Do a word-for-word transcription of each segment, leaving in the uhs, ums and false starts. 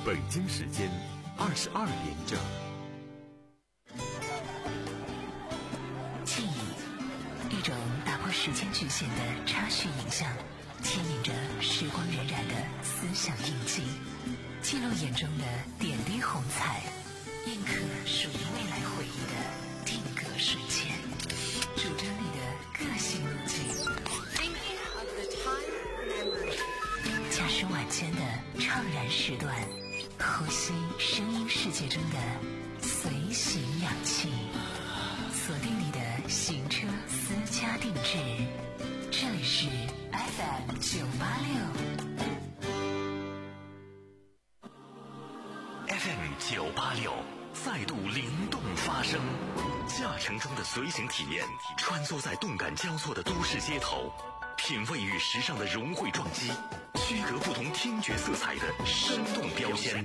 北京时间二十二点整。 记忆，一种打破时间局限的插叙影像，牵引着时光荏苒的思想印记，记录眼中的点滴红彩，印刻属于未来回忆的定格瞬间，主张你的个性路径。驾驶晚间的怅然时段，呼吸声音世界中的随行氧气，锁定你的行车私家定制，这里是 F M 九八六 F M 九八六再度灵动发声，驾乘中的随行体验，穿梭在动感交错的都市街头，品味与时尚的融汇撞击，区隔不同听觉色彩的生动标签，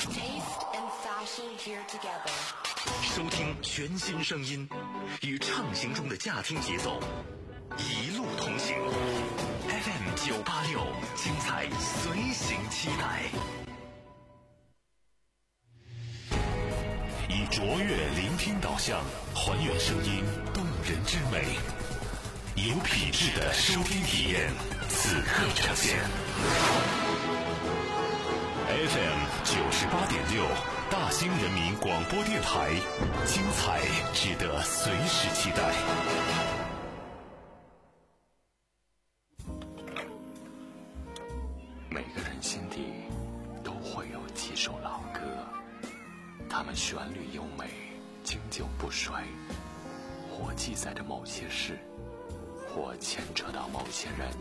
收听全新声音，与畅行中的驾听节奏一路同行。 F M 九八六，精彩随行期待。 以卓越聆听导向，还原声音动人之美，有品质的收听体验，此刻呈现。F M 九十八点六，大兴人民广播电台，精彩值得随时期待。 每个人心底都会有几首老歌，它们旋律优美，经久不衰，或记载着某些事，或牵扯到某些人。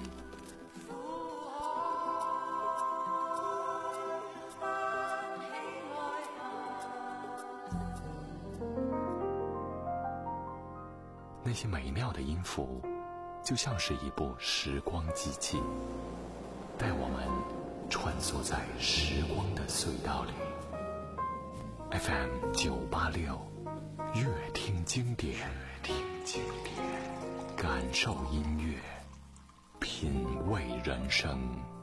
那些美妙的音符，就像是一部时光机器，带我们穿梭在时光的隧道里。F M 九八六，乐听经典，乐听经典，感受音乐，品味人生。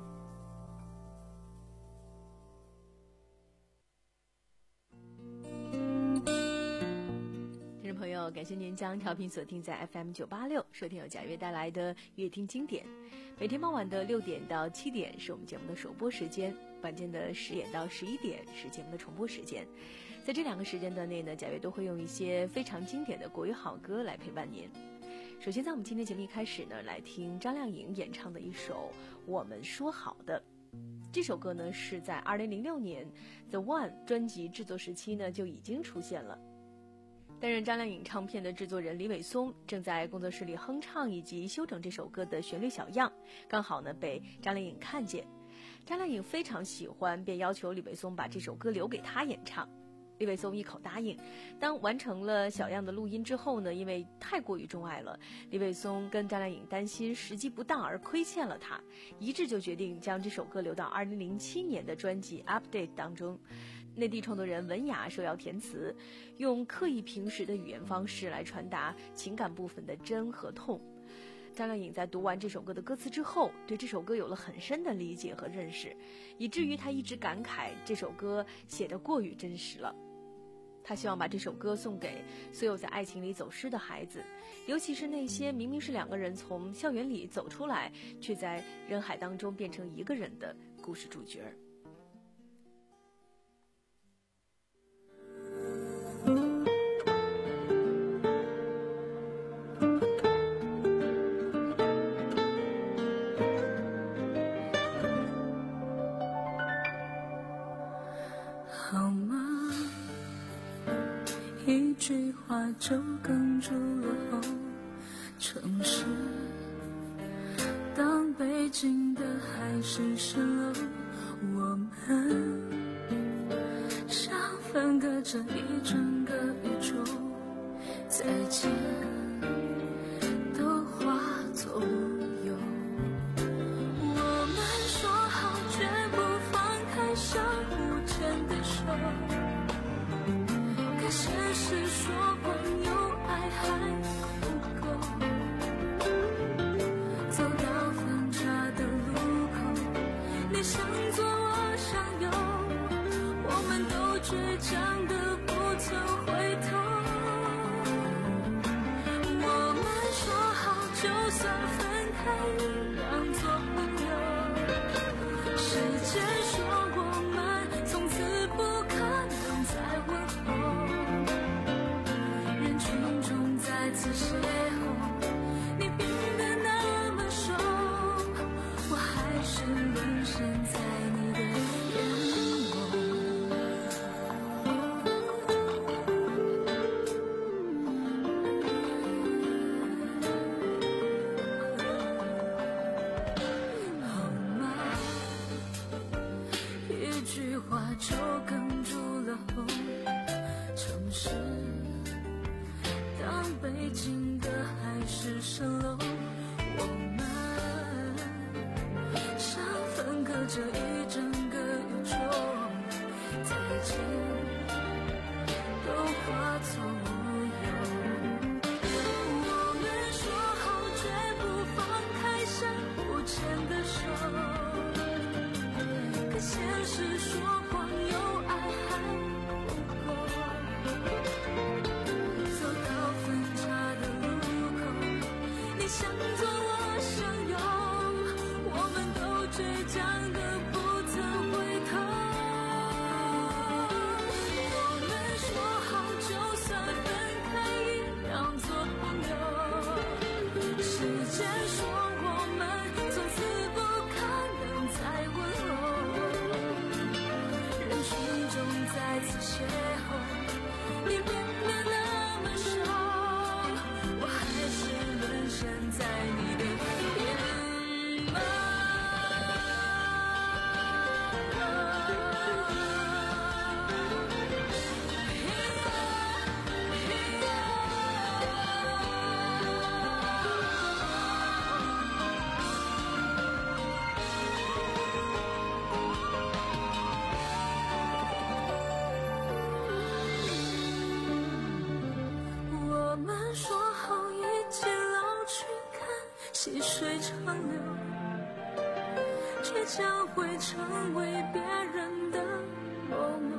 听众朋友，感谢您将调频锁定在 F M 九八六，收听由贾悦带来的乐听经典。每天傍晚的六点到七点是我们节目的首播时间，晚间的十点到十一点是节目的重播时间。在这两个时间段内呢，贾悦都会用一些非常经典的国语好歌来陪伴您。首先在我们今天节目一开始呢，来听张靓颖演唱的一首《我们说好的》。这首歌呢是在二零零六年 The One 专辑制作时期呢就已经出现了。担任张靓颖唱片的制作人李伟松正在工作室里哼唱以及修整这首歌的旋律小样，刚好呢被张靓颖看见。张靓颖非常喜欢，便要求李伟松把这首歌留给他演唱。李伟松一口答应。当完成了小样的录音之后呢，因为太过于钟爱了，李伟松跟张靓颖担心时机不当而亏欠了他，一致就决定将这首歌留到二零零七年的专辑 Update 当中。内地创作人文雅受邀填词，用刻意平实的语言方式来传达情感部分的真和痛。张靓颖在读完这首歌的歌词之后，对这首歌有了很深的理解和认识，以至于她一直感慨这首歌写得过于真实了。她希望把这首歌送给所有在爱情里走失的孩子，尤其是那些明明是两个人从校园里走出来，却在人海当中变成一个人的故事主角。 好吗？一句话就哽住了喉。城市，当北京的海市蜃楼，我们像分隔着一整个宇宙，再见都化作无忧。我们说好绝不放开相互牵的手，可现实说光有爱还不够。走到分岔的路口，你向左我向右， 倔强的不曾回头。我们说好，就算分开，一样做朋友。时间说我们从此不可能再问候。人群中再次邂逅，你变得那么瘦，我还是沦陷在你的眼眸。好吗？一句话就哽住了喉。城市当北京的海市蜃楼，我们像分隔着一整个宇宙，再见都化作乌有。我们说好绝不放开深不见的手，可现实说光有爱还不够。走到分岔的路口，你想做我想有，我们都倔强的不曾回头。我们说好，就算分开，一样做朋友。时间说我们从此不可能再问候。人群中再次邂逅，你变得那么瘦，我还是沦陷在你的眼眸。我们说好一起老去，看细水长流，却将会成为别人的某某。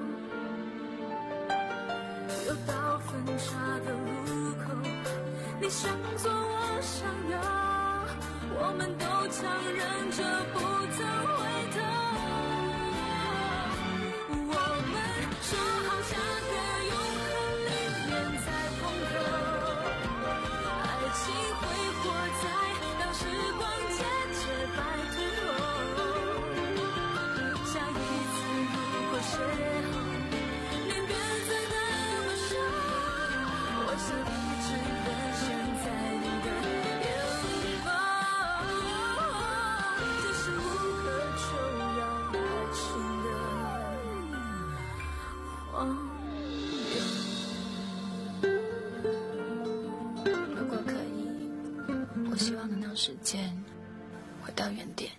又到分岔的路口，你想做我想有，我们都强忍着不曾回头。我们说好下个永恒里面再碰头，爱情挥霍在当时光渐渐白头后。下一次如果邂逅，你变得那么瘦，我想一直沦陷在你的眼眸。这是无可救药爱情的荒谬。 如果可以，我希望能让时间回到原点。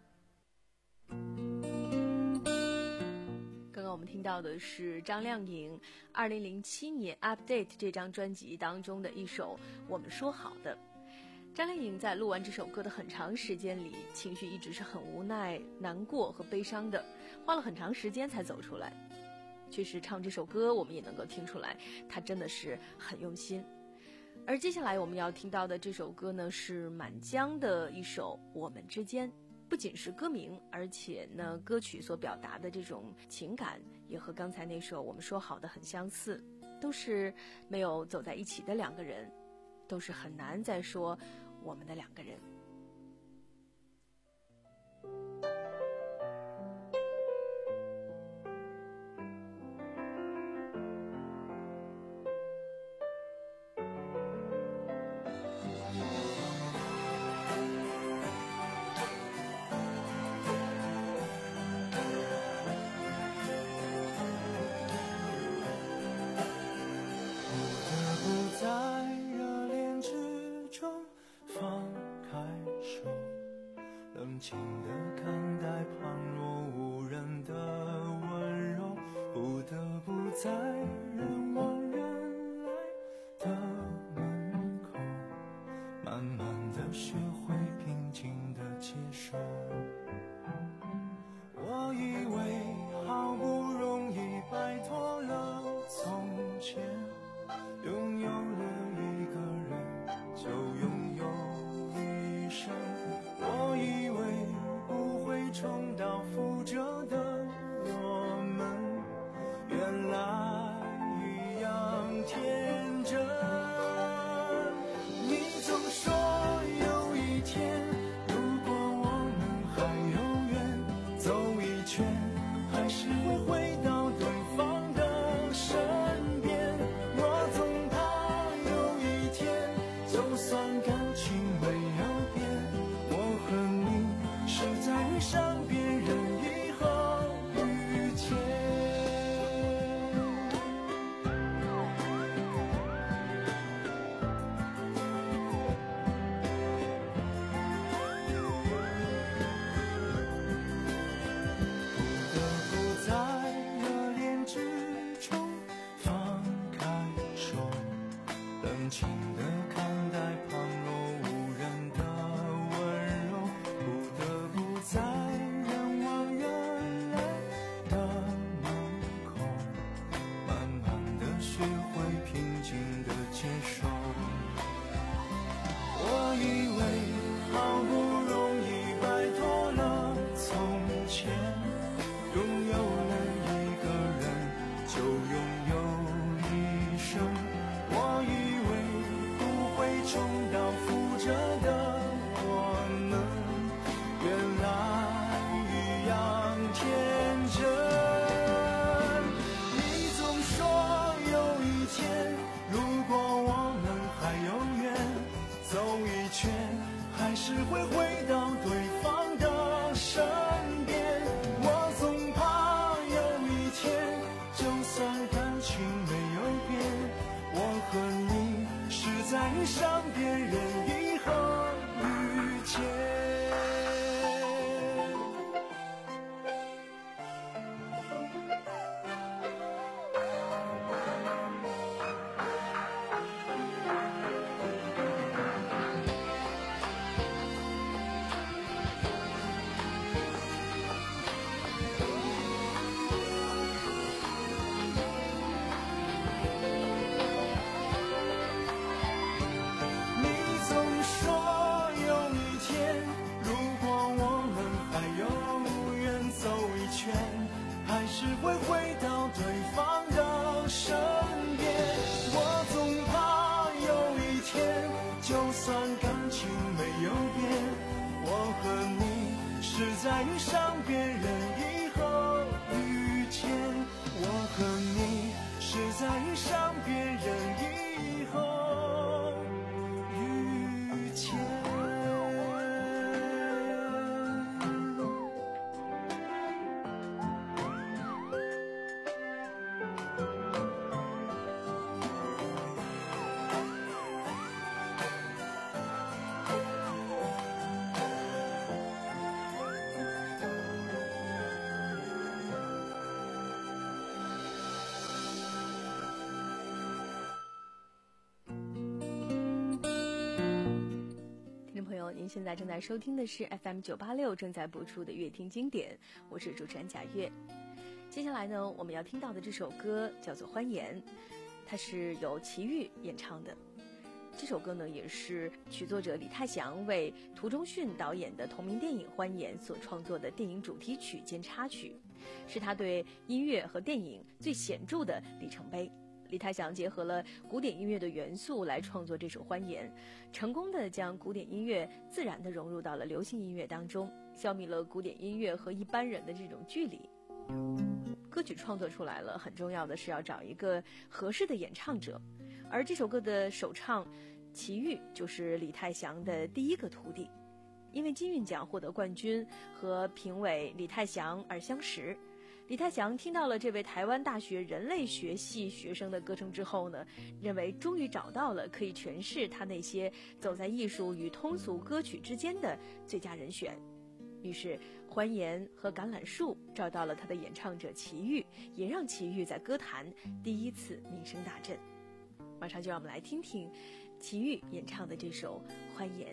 刚刚我们听到的是张靓颖二零零七年 Update 这张专辑当中的一首我们说好的。张靓颖在录完这首歌的很长时间里，情绪一直是很无奈、难过和悲伤的，花了很长时间才走出来。确实唱这首歌我们也能够听出来，她真的是很用心。而接下来我们要听到的这首歌呢，是满江的一首《我们之间》。不仅是歌名，而且呢，歌曲所表达的这种情感也和刚才那首我们说好的很相似，都是没有走在一起的两个人，都是很难再说我们的两个人。 在热恋之中放开是会回到对方的身边。我总怕有一天，就算感情没有变，我和你是在遇上别人以后遇见。还是会回到对方的身边。我总怕有一天，就算感情没有变，我和你是在遇上别人以后遇见。还是会回到对方的身边。我总怕有一天，就算感情没有变，我和你是在遇上别人以后遇见。我和你是在遇上别人以后遇见。 您现在正在收听的是 F M 九八六正在播出的乐听经典，我是主持人贾月。接下来呢，我们要听到的这首歌叫做《欢颜》，它是由齐豫演唱的。这首歌呢，也是曲作者李泰祥为涂忠训导演的同名电影《欢颜》所创作的电影主题曲兼插曲，是他对音乐和电影最显著的里程碑。李泰祥结合了古典音乐的元素来创作这首《欢颜》，成功的将古典音乐自然地融入到了流行音乐当中，消弭了古典音乐和一般人的这种距离。歌曲创作出来了，很重要的是要找一个合适的演唱者，而这首歌的首唱齐豫就是李泰祥的第一个徒弟，因为金韵奖获得冠军和评委李泰祥而相识。李泰祥听到了这位台湾大学人类学系学生的歌声之后呢，认为终于找到了可以诠释他那些走在艺术与通俗歌曲之间的最佳人选。于是欢颜和橄榄树找到了他的演唱者齐豫，也让齐豫在歌坛第一次名声大振。马上就让我们来听听齐豫演唱的这首《欢颜》。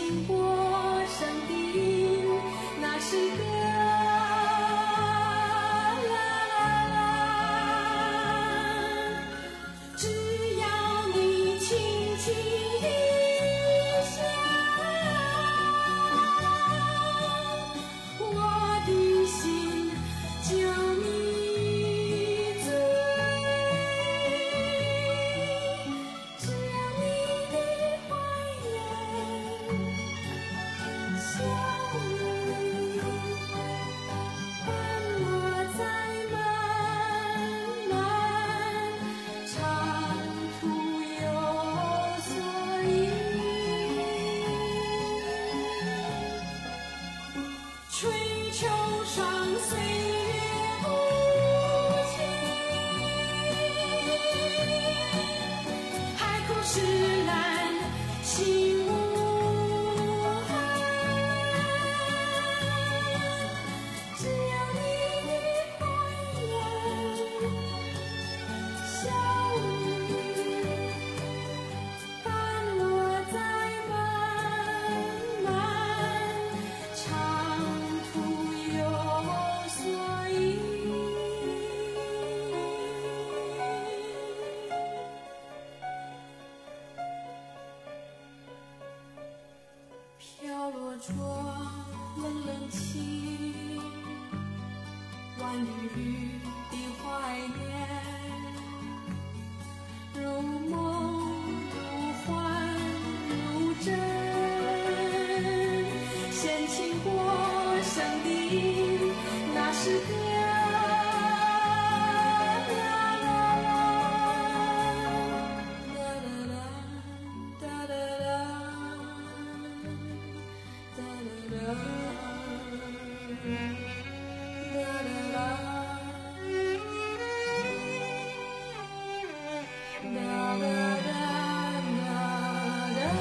情过上的那是个啦啦啦，只要你轻轻一笑，我的心就你醉，只要你的怀眼笑意伴我在漫漫长途有所依，吹秋霜岁月无情，海枯石烂心无憾，只要你的怀眼笑意伴我在漫漫长途有所依。飘落着冷冷清，万缕雨的怀念，如梦如幻如真，闲情过生的那是个啦啦啦，哒啦啦，哒啦啦，哒啦啦，哒啦啦哒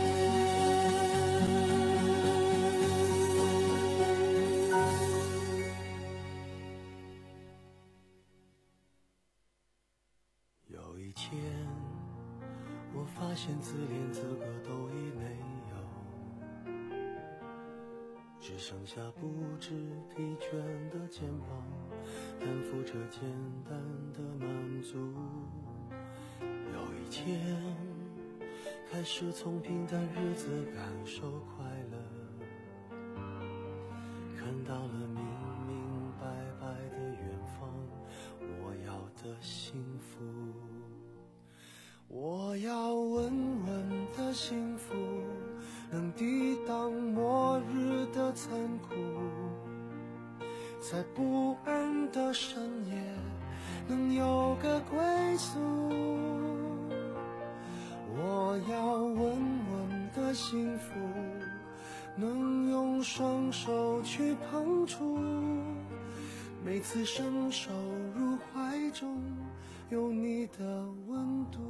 有一天，我发现自怜资格都已没有，只剩下不知疲倦的肩膀，担负着简单的满足。有一天，开始从平淡日子感受快乐，看到了明明白白的远方，我要的幸福。我要稳稳的幸福，能抵挡末日的残酷，在不安的深夜能有个归宿。我要稳稳的幸福，能用双手去碰触，每次伸手入怀中有你的温度。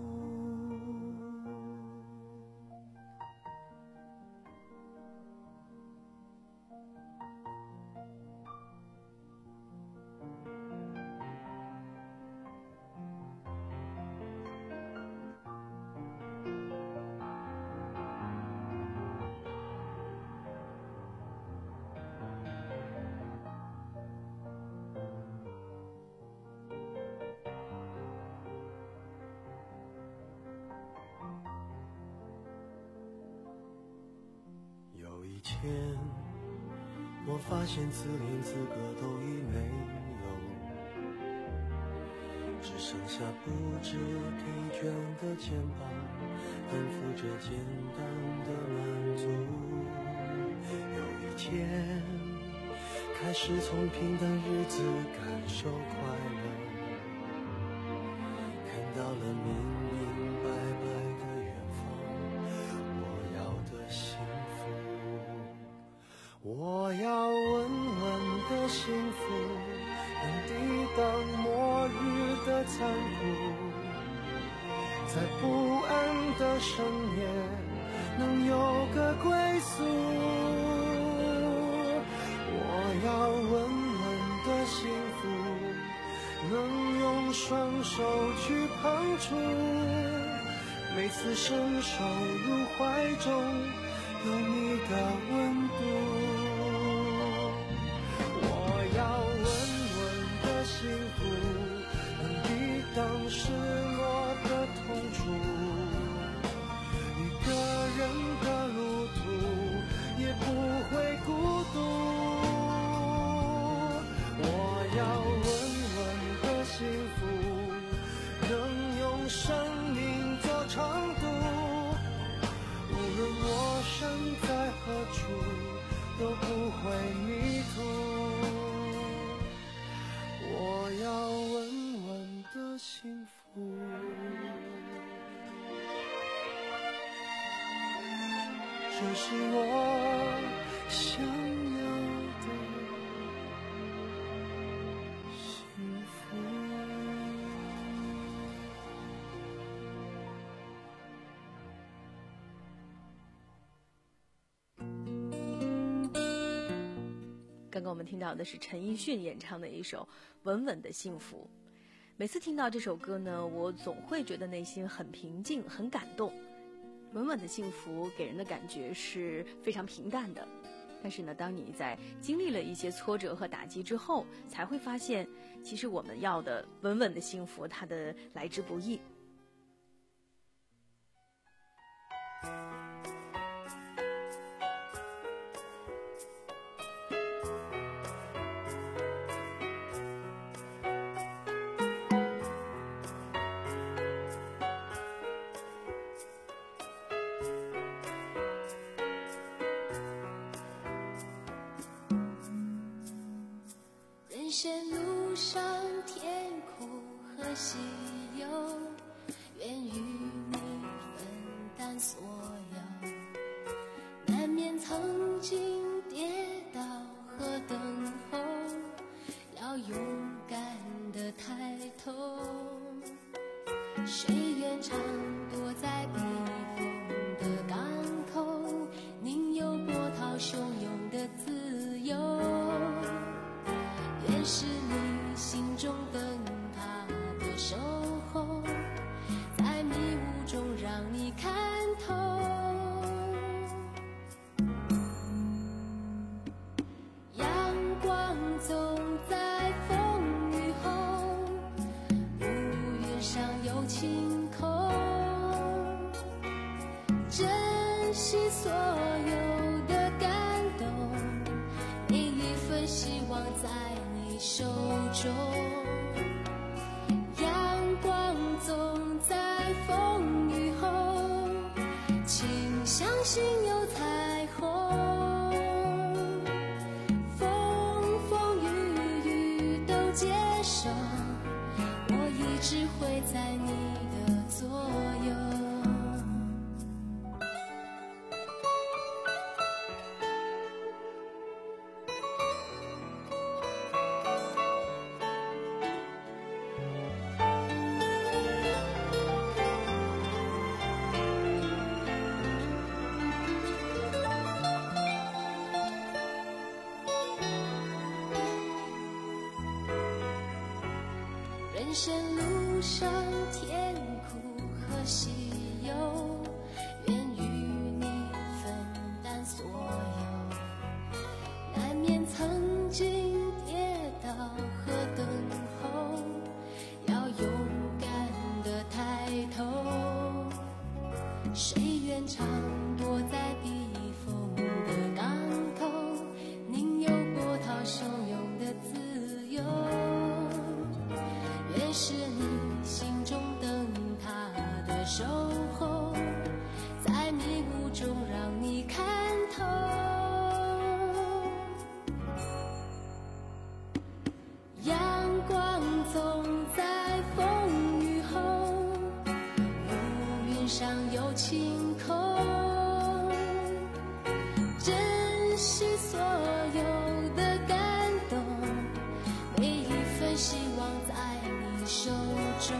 有一天，我发现自怜资格都已没有，只剩下不知疲倦的肩膀，担负着简单的满足。有一天，开始从平淡日子感受快乐，看到了明明白白的远方，我要的幸福。我要稳稳的幸福，能抵挡末日的残酷，在不安的深夜能有个归宿。我要稳稳的幸福，能用双手去碰触，每次伸手入怀中有你是我想要的幸福。 刚刚我们听到的是陈奕迅演唱的一首《稳稳的幸福》。每次听到这首歌呢，我总会觉得内心很平静，很感动。稳稳的幸福给人的感觉是非常平淡的，但是呢，当你在经历了一些挫折和打击之后，才会发现，其实我们要的稳稳的幸福，它的来之不易。 人生路上甜苦和喜忧，愿与你分担所有。难免曾经跌倒和等候，要勇敢地抬头。谁愿常躲在避风的港口，宁有波涛汹涌的自由。愿是你心中灯塔的守候，在迷雾中让你看透。阳光总在风雨后，乌云上有晴空。珍惜所有的感动，每一份希望在手中。阳光总在风雨后，请相信有彩虹。风风雨雨都接受，我一直会在你的左右。人生路上甜苦和喜忧，愿与你分担所有。难免曾经跌倒和等候，要勇敢地抬头。谁愿常躲在避风的港口，宁有波涛汹涌的自由。愿是你心中灯塔的守候，在迷雾中让你看透。阳光总在风雨后，乌云上有晴空。珍惜所有的感动，每一份希望在手中。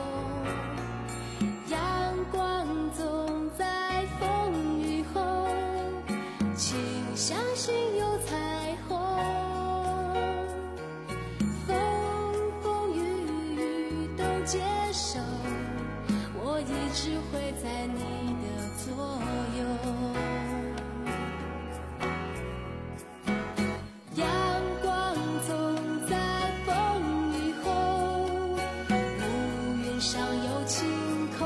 阳光总在风雨后，请相信有彩虹。风风雨雨都接受，我一直会在你的左右。阳光总在风雨后，上有晴空。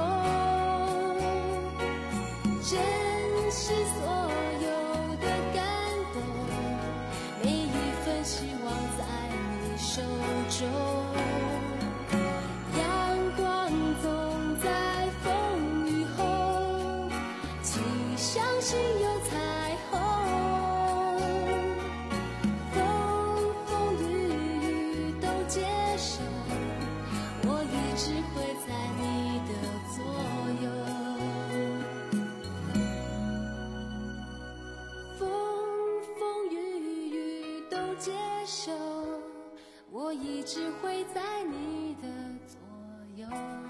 珍惜所有的感动，每一份希望在你手中。阳光手，我一直会在你的左右。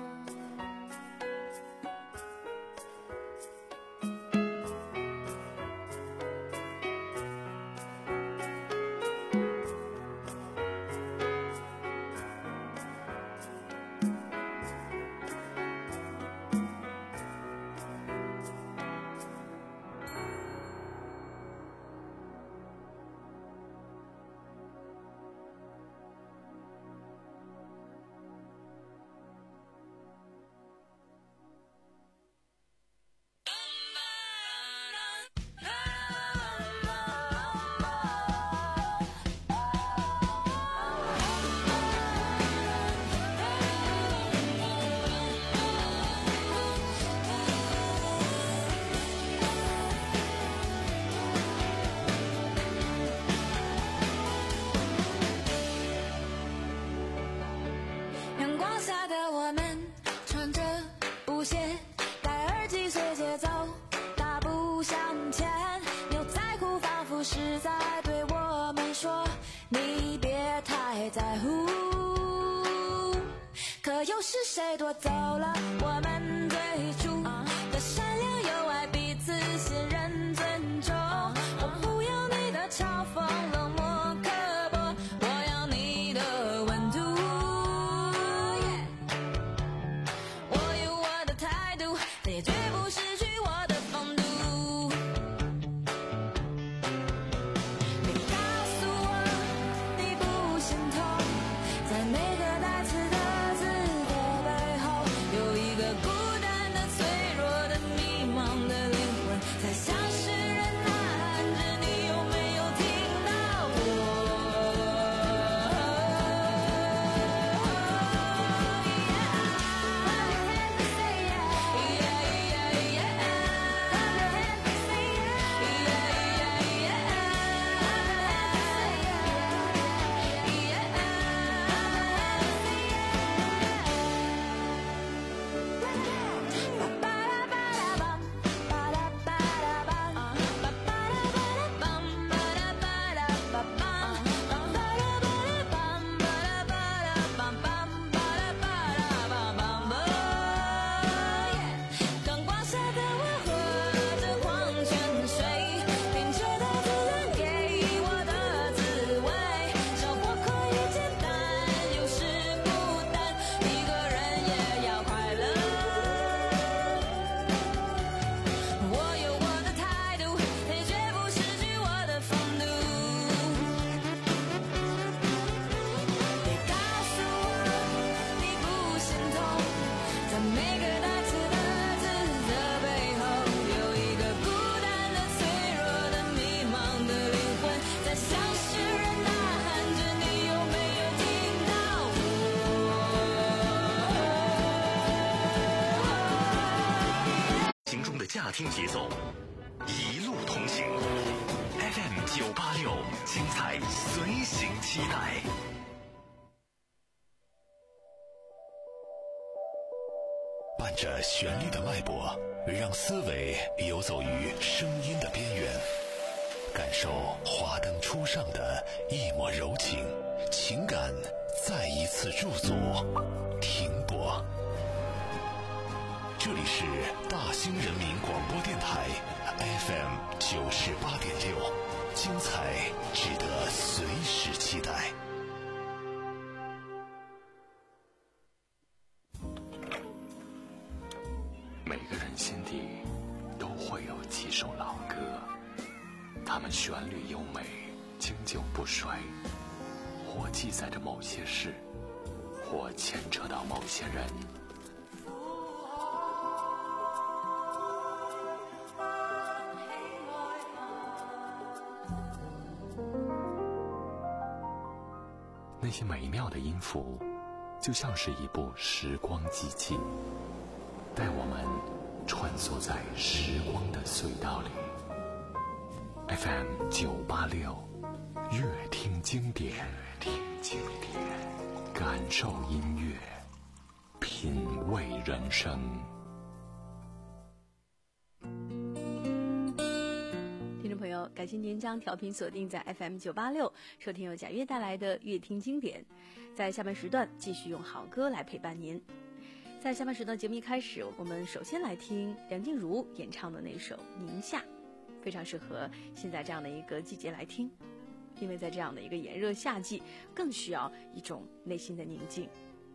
是谁夺走了我们最初的善良友爱，彼此信任尊重？我不要你的嘲讽冷漠刻薄，我要你的温度。我有我的态度，但也绝不失去我的风度。你告诉我你不心痛，在每个带刺的驾听节奏，一路同行。F M 九八六，精彩随行期待。 伴着旋律的脉搏，让思维游走于声音的边缘，感受华灯初上的一抹柔情，情感再一次驻足停泊。这里是大兴人民广播电台 F M 九十八点六，精彩值得随时期待。 每个人心底都会有几首老歌，它们旋律优美，经久不衰，或记载着某些事，或牵扯到某些人。那些美妙的音符，就像是一部时光机器，带我们穿梭在时光的隧道里。F M 九八六，乐听经典，乐听经典，感受音乐，品味人生。 听众朋友， 友，感谢您将调频锁定在 F M 九八六，收听由贾月带来的乐听经典。在下半时段继续用好歌来陪伴您。在下半时段节目一开始，我们首先来听梁静茹演唱的那首《宁夏》，非常适合现在这样的一个季节来听，因为在这样的一个炎热夏季，更需要一种内心的宁静。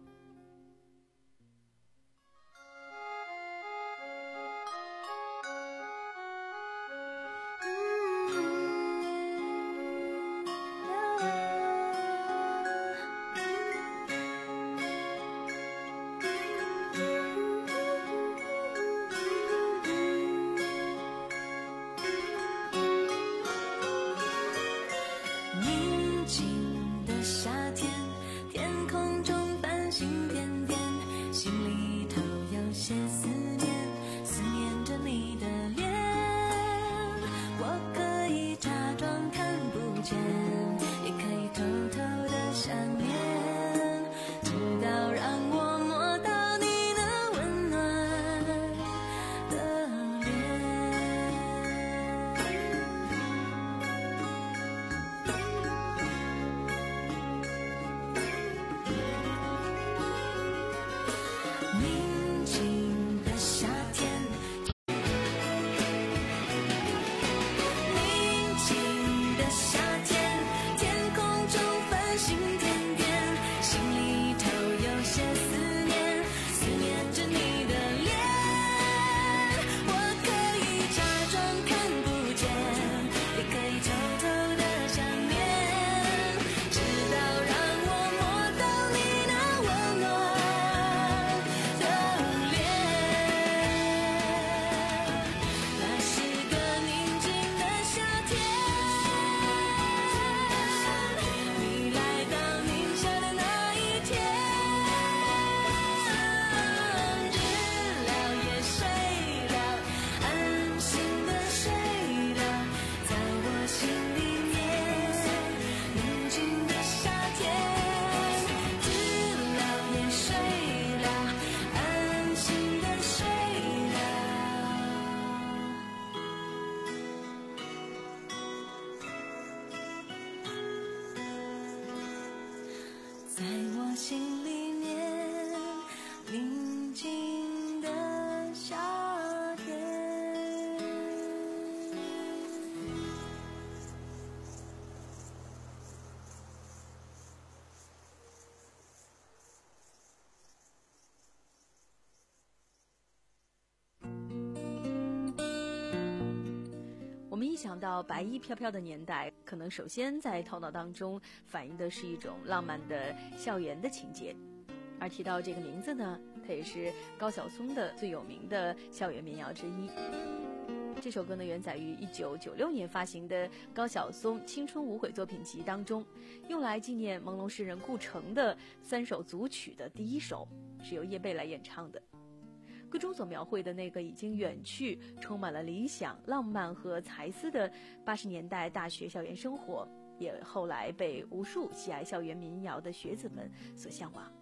想到白衣飘飘的年代，可能首先在头脑当中反映的是一种浪漫的校园的情节。而提到这个名字呢，它也是高晓松的最有名的校园民谣之一。这首歌呢，原载于一九九六年发行的高晓松青春无悔作品集当中，用来纪念朦胧诗人顾城的三首组曲的第一首，是由叶蓓来演唱的。歌中所描绘的那个已经远去、充满了理想、浪漫和才思的八十年代大学校园生活，也后来被无数喜爱校园民谣的学子们所向往。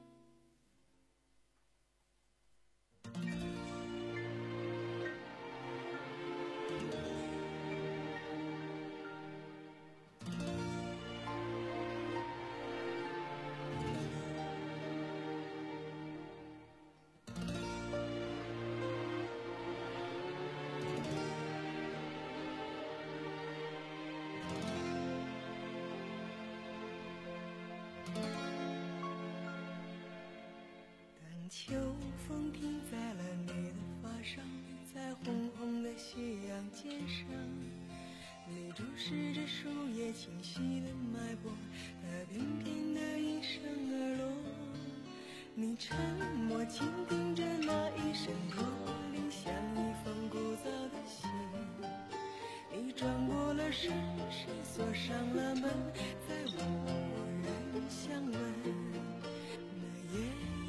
秋风停在了你的发上，在红红的夕阳肩上，你注视着树叶清晰的脉搏，它翩翩地应声而落。你沉默倾听着那一声驼铃，像一封古早的信。你转过了身，谁锁上了门，再无人相问。那夜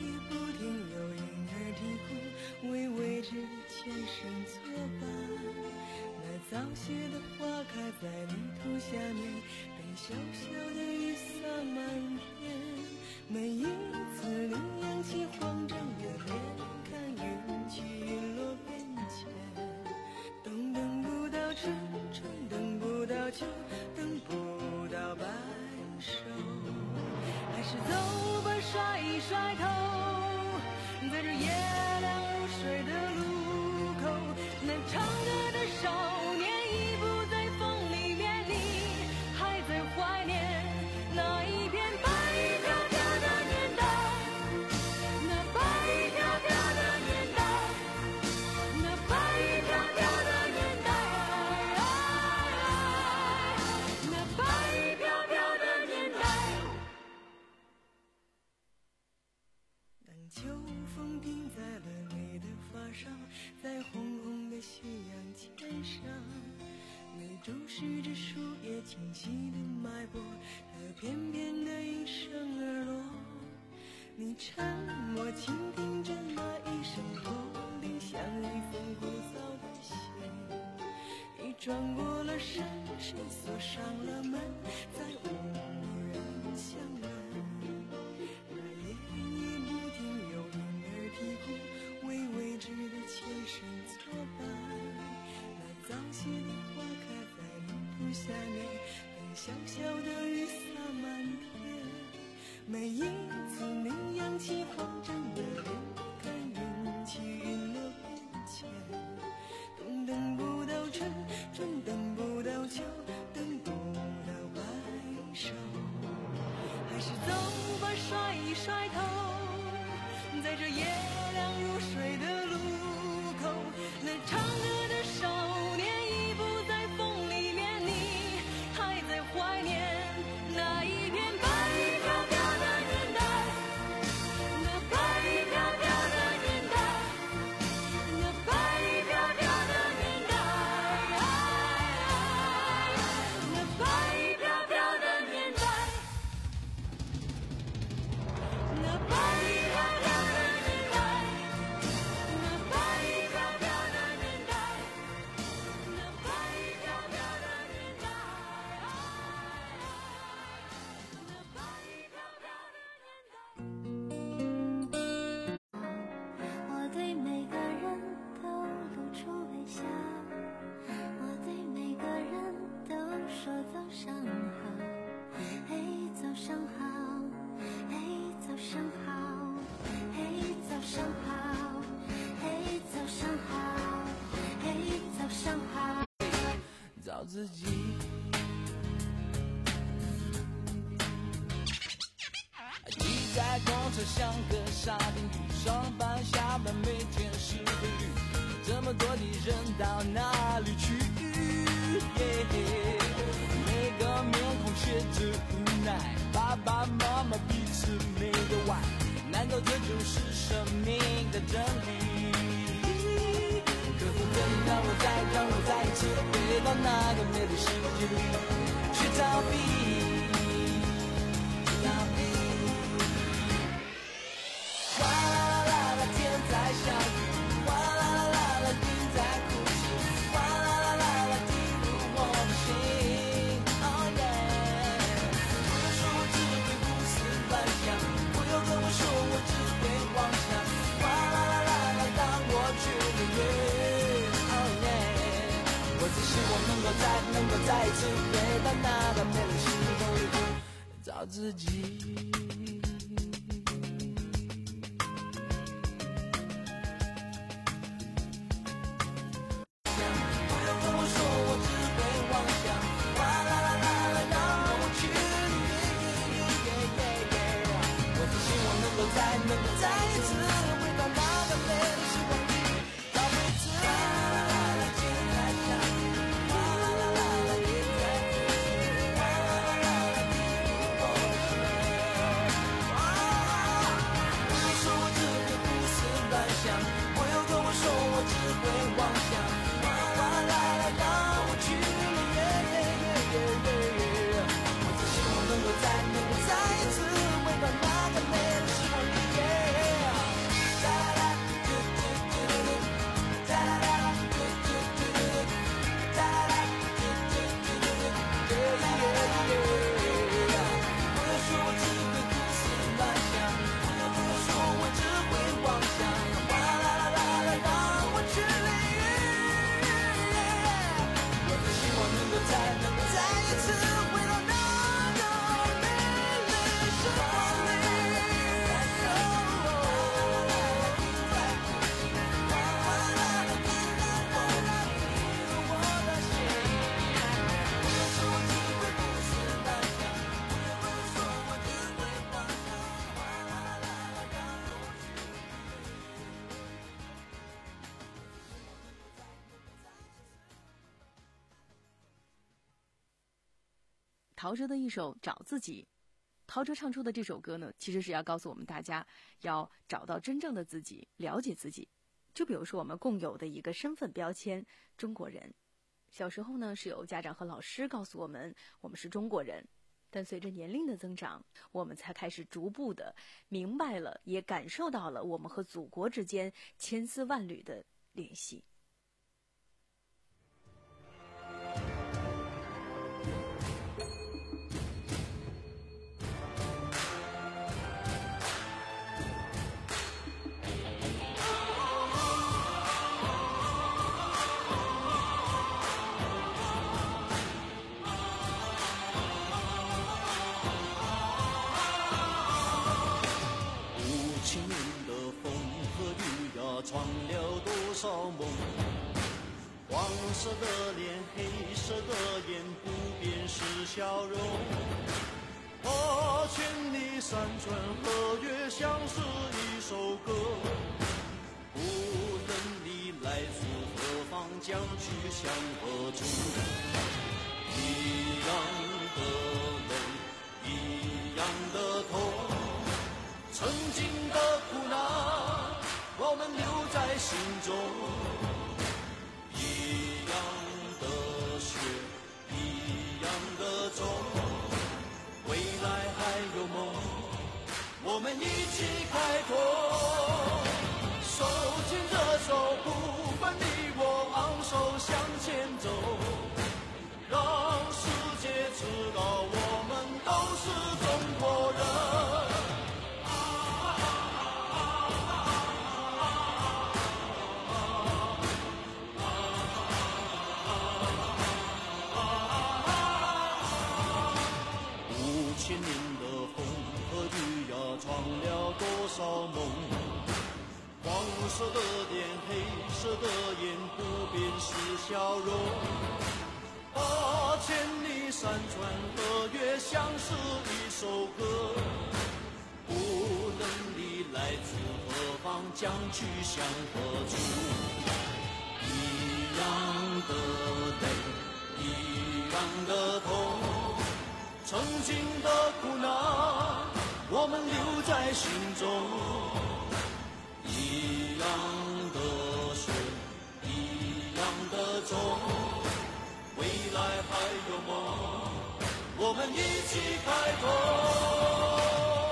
微微之前生作伴，那早谢的花开在泥土下面，被小小的雨洒满天。每一次你扬起慌张的脸，看云起云落变迁，等等不到春，春等不到树叶清晰的脉搏，它翩翩的应声而落。你沉默倾听着那一声驼铃，像一封古早的信。你转过了身，谁锁上了门，再无人相问。那涟漪不停，有婴儿啼哭，为未知的前生作伴。那早谢的花开在泥土下面，等小小的雨洒满天。每一次你扬起黄针的脸，看云起云落变迁。冬等不到春，春等不到秋，等不到白首。还是走吧，甩一甩头，在这夜凉如水的路口，那唱歌的少年已不在风里面，你还在怀念那一片白飘飘的年代，那白飘飘的年代，那白飘飘的年代，那白飘飘的年代，那白飘飘的年代，那白飘飘的年代，那白飘飘的年代，那白飘飘的年代。 我对每个人都露出微笑，我对每个人都说早上好，嘿，早上好，嘿，早上好，嘿，早上好，嘿，早上好，嘿，早上好。 找自己。挤在公车像个沙丁鱼，上班下班每天是个雨，这么多的人到哪里去？每个面孔写着无奈，爸爸妈妈彼此没有爱，难道这就是生命的真理？可否可以让我再让我再一次回到那个美丽世界里，去逃避？逃避。哗啦啦啦，天在下雨，哗啦啦啦啦，云在哭泣，哗啦啦啦啦，滴入我的心。Oh yeah， 不要说我只会胡思乱想，不要跟我说我只会妄想，哗啦啦啦啦，当我去了远。Oh yeah， 我只希望能够再能够再一次回到那个美丽时光里，找自己。再能够再一次回到那个美丽时光里，找回自己。哗啦啦啦，天在下雨，哗啦啦啦啦，云在哭泣，哗啦啦啦啦，滴入我的心。不要说我只会胡思乱想，不要跟我说我只会妄想，哗啦啦啦，让我去了耶耶耶耶耶耶。我只希望能够再能够再一次回到那个美丽时光里。 陶喆的一首《找自己》，陶喆唱出的这首歌呢，其实是要告诉我们大家要找到真正的自己，了解自己。就比如说我们共有的一个身份标签——中国人。 小时候呢，是有家长和老师告诉我们，我们是中国人。但随着年龄的增长，我们才开始逐步的明白了，也感受到了我们和祖国之间千丝万缕的联系。 闯了多少梦，黄色的脸，黑色的眼，不变是笑容。八千里山川河岳，像是一首歌。无论你来自何方，将去向何处，一样的泪，一样的痛，曾经的苦难我们留在心中，一样的血，一样的种，未来还有梦，我们一起开拓，手牵着手，不管你我，昂首向前走，让世界知道我们都是中国人。千年的风和雨呀，闯了多少梦，黄色的脸，黑色的眼，不变是笑容。八千里山川河岳，像是一首歌。无论你来自何方，将去向何处，一样的泪，一样的痛，曾经的苦难我们留在心中，一样的血，一样的种，未来还有梦，我们一起开拓。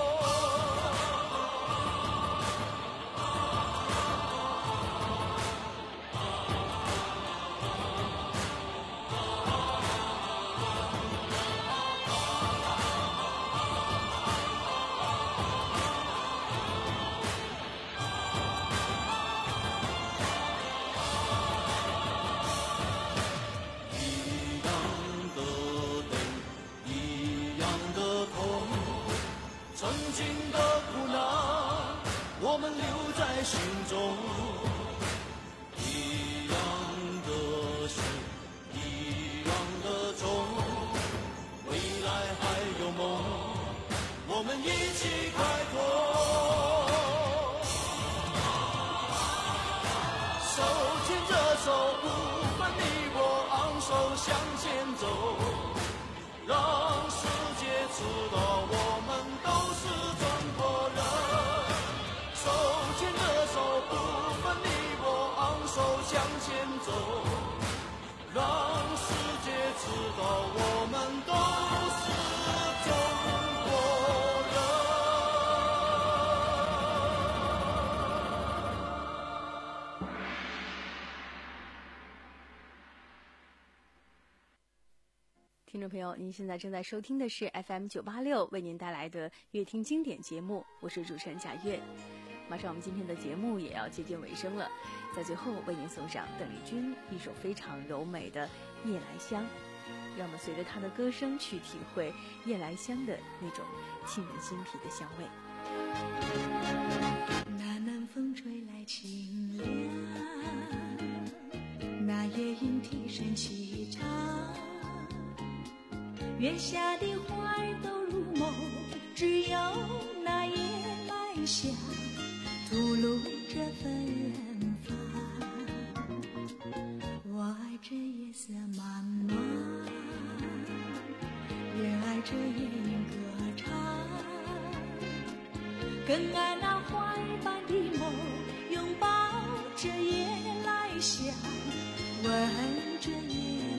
曾经的苦难我们留在心中，一样的血，一样的种，未来还有梦，我们一起开拓，手牵着手，不管你我，昂首向前走，让世界知道我们都是中国人。手牵着手，不分你我，昂首向前走，让世界知道我们都是中国人。 听众朋友，您现在正在收听的是 F M 九八六为您带来的乐听经典节目，我是主持人贾月。马上我们今天的节目也要接近尾声了，在最后为您送上邓丽君一首非常柔美的《夜来香》，让我们随着她的歌声去体会夜来香的那种沁人心脾的香味。 那南风吹来清凉，那夜莺啼声齐唱，月下的花儿都入梦，只有那夜来香吐露着芬芳。我爱这夜色漫漫，也爱这夜莺歌唱，更爱那花儿般的梦，拥抱着夜来香，闻着夜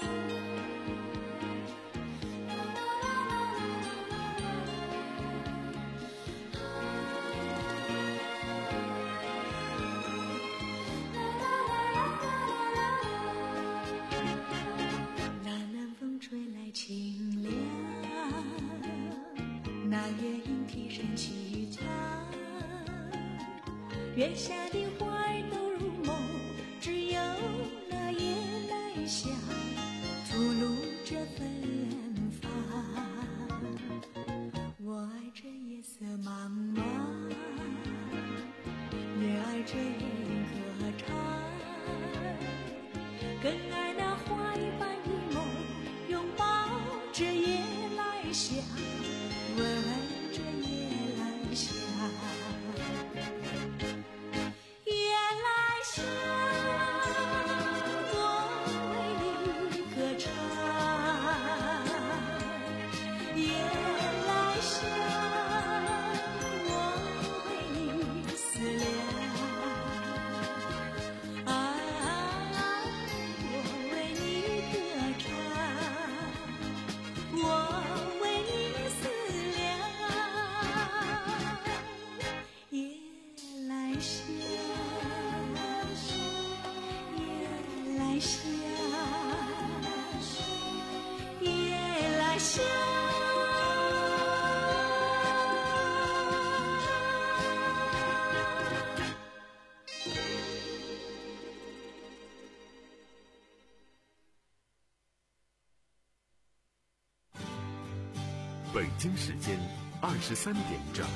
月下的花儿都入梦，只有那夜来香吐露着芬芳。我爱这夜色茫茫，也爱这夜莺歌唱，更爱那花一般的梦，拥抱着夜来香，吻着夜来香。 北京时间二十三点整。